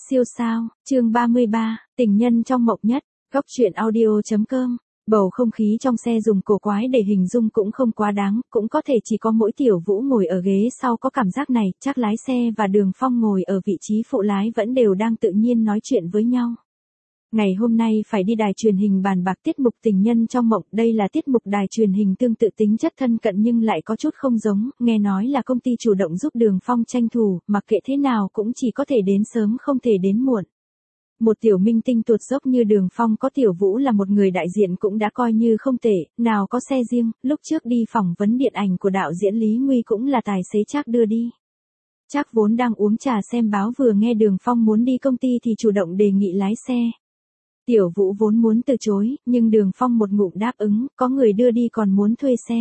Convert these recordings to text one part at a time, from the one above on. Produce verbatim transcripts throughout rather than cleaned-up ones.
Siêu sao, chương ba mươi ba, tình nhân trong mộng nhất, góc truyện audio.com. Bầu không khí trong xe dùng cổ quái để hình dung cũng không quá đáng, cũng có thể chỉ có mỗi Tiểu Vũ ngồi ở ghế sau có cảm giác này, chắc lái xe và Đường Phong ngồi ở vị trí phụ lái vẫn đều đang tự nhiên nói chuyện với nhau. Ngày hôm nay phải đi đài truyền hình bàn bạc tiết mục tình nhân trong mộng, đây là tiết mục đài truyền hình tương tự tính chất thân cận nhưng lại có chút không giống, nghe nói là công ty chủ động giúp Đường Phong tranh thủ, mặc kệ thế nào cũng chỉ có thể đến sớm không thể đến muộn. Một tiểu minh tinh tuột dốc như Đường Phong có Tiểu Vũ là một người đại diện cũng đã coi như không tệ, nào có xe riêng, lúc trước đi phỏng vấn điện ảnh của đạo diễn Lý Nguy cũng là tài xế Trác đưa đi. Trác vốn đang uống trà xem báo vừa nghe Đường Phong muốn đi công ty thì chủ động đề nghị lái xe. Tiểu Vũ vốn muốn từ chối, nhưng Đường Phong một ngụm đáp ứng, có người đưa đi còn muốn thuê xe.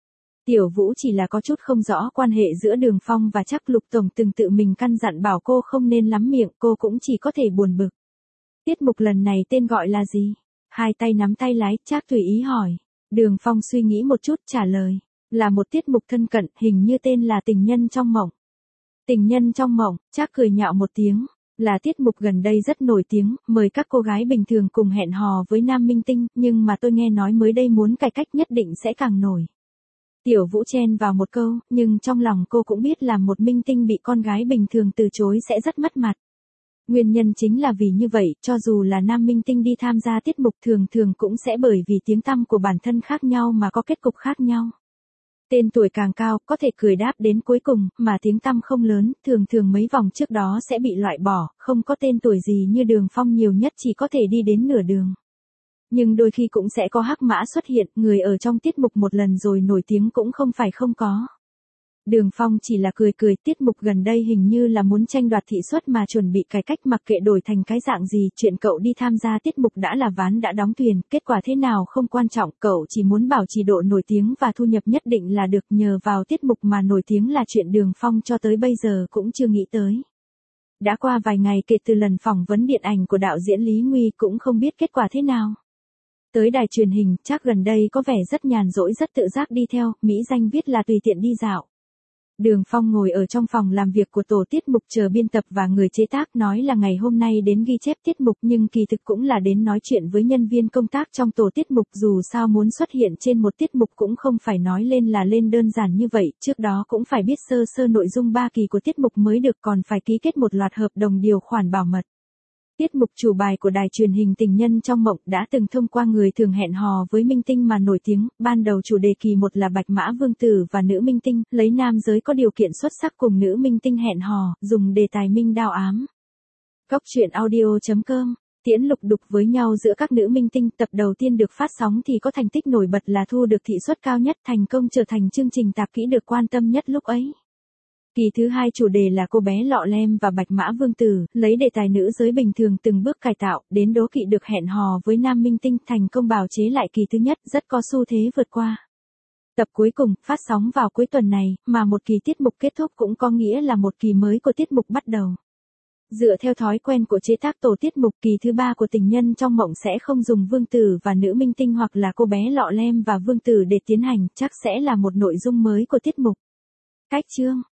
Tiểu Vũ chỉ là có chút không rõ quan hệ giữa Đường Phong và Trác, Lục Tổng từng tự mình căn dặn bảo cô không nên lắm miệng, cô cũng chỉ có thể buồn bực. Tiết mục lần này tên gọi là gì? Hai tay nắm tay lái, Trác tùy ý hỏi. Đường Phong suy nghĩ một chút trả lời. Là một tiết mục thân cận, hình như tên là Tình nhân trong mộng. Tình nhân trong mộng, Trác cười nhạo một tiếng. Là tiết mục gần đây rất nổi tiếng, mời các cô gái bình thường cùng hẹn hò với nam minh tinh, nhưng mà tôi nghe nói mới đây muốn cải cách nhất định sẽ càng nổi. Tiểu Vũ chen vào một câu, nhưng trong lòng cô cũng biết là một minh tinh bị con gái bình thường từ chối sẽ rất mất mặt. Nguyên nhân chính là vì như vậy, cho dù là nam minh tinh đi tham gia tiết mục thường thường cũng sẽ bởi vì tiếng tăm của bản thân khác nhau mà có kết cục khác nhau. Tên tuổi càng cao, có thể cười đáp đến cuối cùng, mà tiếng tăm không lớn, thường thường mấy vòng trước đó sẽ bị loại bỏ, không có tên tuổi gì như Đường Phong nhiều nhất chỉ có thể đi đến nửa đường. Nhưng đôi khi cũng sẽ có hắc mã xuất hiện, người ở trong tiết mục một lần rồi nổi tiếng cũng không phải không có. Đường Phong chỉ là cười cười, tiết mục gần đây hình như là muốn tranh đoạt thị suất mà chuẩn bị cải cách, mặc kệ đổi thành cái dạng gì, chuyện cậu đi tham gia tiết mục đã là ván đã đóng thuyền, kết quả thế nào không quan trọng, cậu chỉ muốn bảo trì độ nổi tiếng và thu nhập nhất định là được, nhờ vào tiết mục mà nổi tiếng là chuyện Đường Phong cho tới bây giờ cũng chưa nghĩ tới. Đã qua vài ngày kể từ lần phỏng vấn điện ảnh của đạo diễn Lý Nguy cũng không biết kết quả thế nào. Tới đài truyền hình, chắc gần đây có vẻ rất nhàn rỗi rất tự giác đi theo, mỹ danh viết là tùy tiện đi dạo. Đường Phong ngồi ở trong phòng làm việc của tổ tiết mục chờ biên tập và người chế tác, nói là ngày hôm nay đến ghi chép tiết mục nhưng kỳ thực cũng là đến nói chuyện với nhân viên công tác trong tổ tiết mục, dù sao muốn xuất hiện trên một tiết mục cũng không phải nói lên là lên đơn giản như vậy, trước đó cũng phải biết sơ sơ nội dung ba kỳ của tiết mục mới được, còn phải ký kết một loạt hợp đồng điều khoản bảo mật. Tiết mục chủ bài của đài truyền hình Tình nhân trong mộng đã từng thông qua người thường hẹn hò với minh tinh mà nổi tiếng, ban đầu chủ đề kỳ một là Bạch Mã Vương Tử và nữ minh tinh, lấy nam giới có điều kiện xuất sắc cùng nữ minh tinh hẹn hò, dùng đề tài minh đao ám. Góc truyện audio.com, tiễn lục đục với nhau giữa các nữ minh tinh, tập đầu tiên được phát sóng thì có thành tích nổi bật là thu được thị suất cao nhất, thành công trở thành chương trình tạp kỹ được quan tâm nhất lúc ấy. Kỳ thứ hai chủ đề là Cô bé lọ lem và Bạch Mã Vương Tử, lấy đề tài nữ giới bình thường từng bước cải tạo, đến đố kỵ được hẹn hò với nam minh tinh, thành công bào chế lại kỳ thứ nhất, rất có xu thế vượt qua. Tập cuối cùng, phát sóng vào cuối tuần này, mà một kỳ tiết mục kết thúc cũng có nghĩa là một kỳ mới của tiết mục bắt đầu. Dựa theo thói quen của chế tác tổ tiết mục, kỳ thứ ba của Tình nhân trong mộng sẽ không dùng Vương Tử và nữ minh tinh hoặc là Cô bé lọ lem và Vương Tử để tiến hành, chắc sẽ là một nội dung mới của tiết mục. Cách chương